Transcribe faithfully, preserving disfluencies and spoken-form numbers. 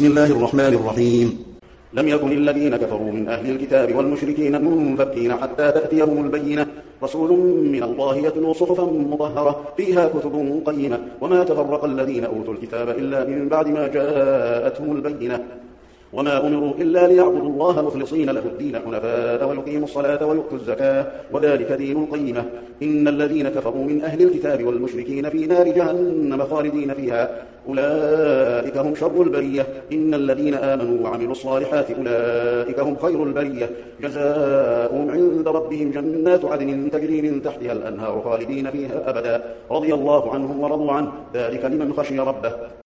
بسم الله الرحمن الرحيم. لم يكن الذين كفروا من أهل الكتاب والمشركين منفكين حتى تأتيهم البينة، رسول من الله يتلو صحفا مطهرة فيها كتب قيمة، وما تفرق الذين أوتوا الكتاب إلا من بعد ما جاءتهم البينة، وما أمروا إلا ليعبدوا الله مخلصين له الدين حنفاء ويقيموا الصلاة ويؤتوا الزكاة وذلك دين القيمة. إن الذين كفروا من أهل الكتاب والمشركين في نار جهنم خالدين فيها أولئك هم شر البرية. إن الذين آمنوا وعملوا الصالحات أولئك هم خير البرية، جزاؤهم عند ربهم جنات عدن تجري من تحتها الأنهار خالدين فيها أبدا، رضي الله عنهم ورضوا عنه، ذلك لمن خشي ربه.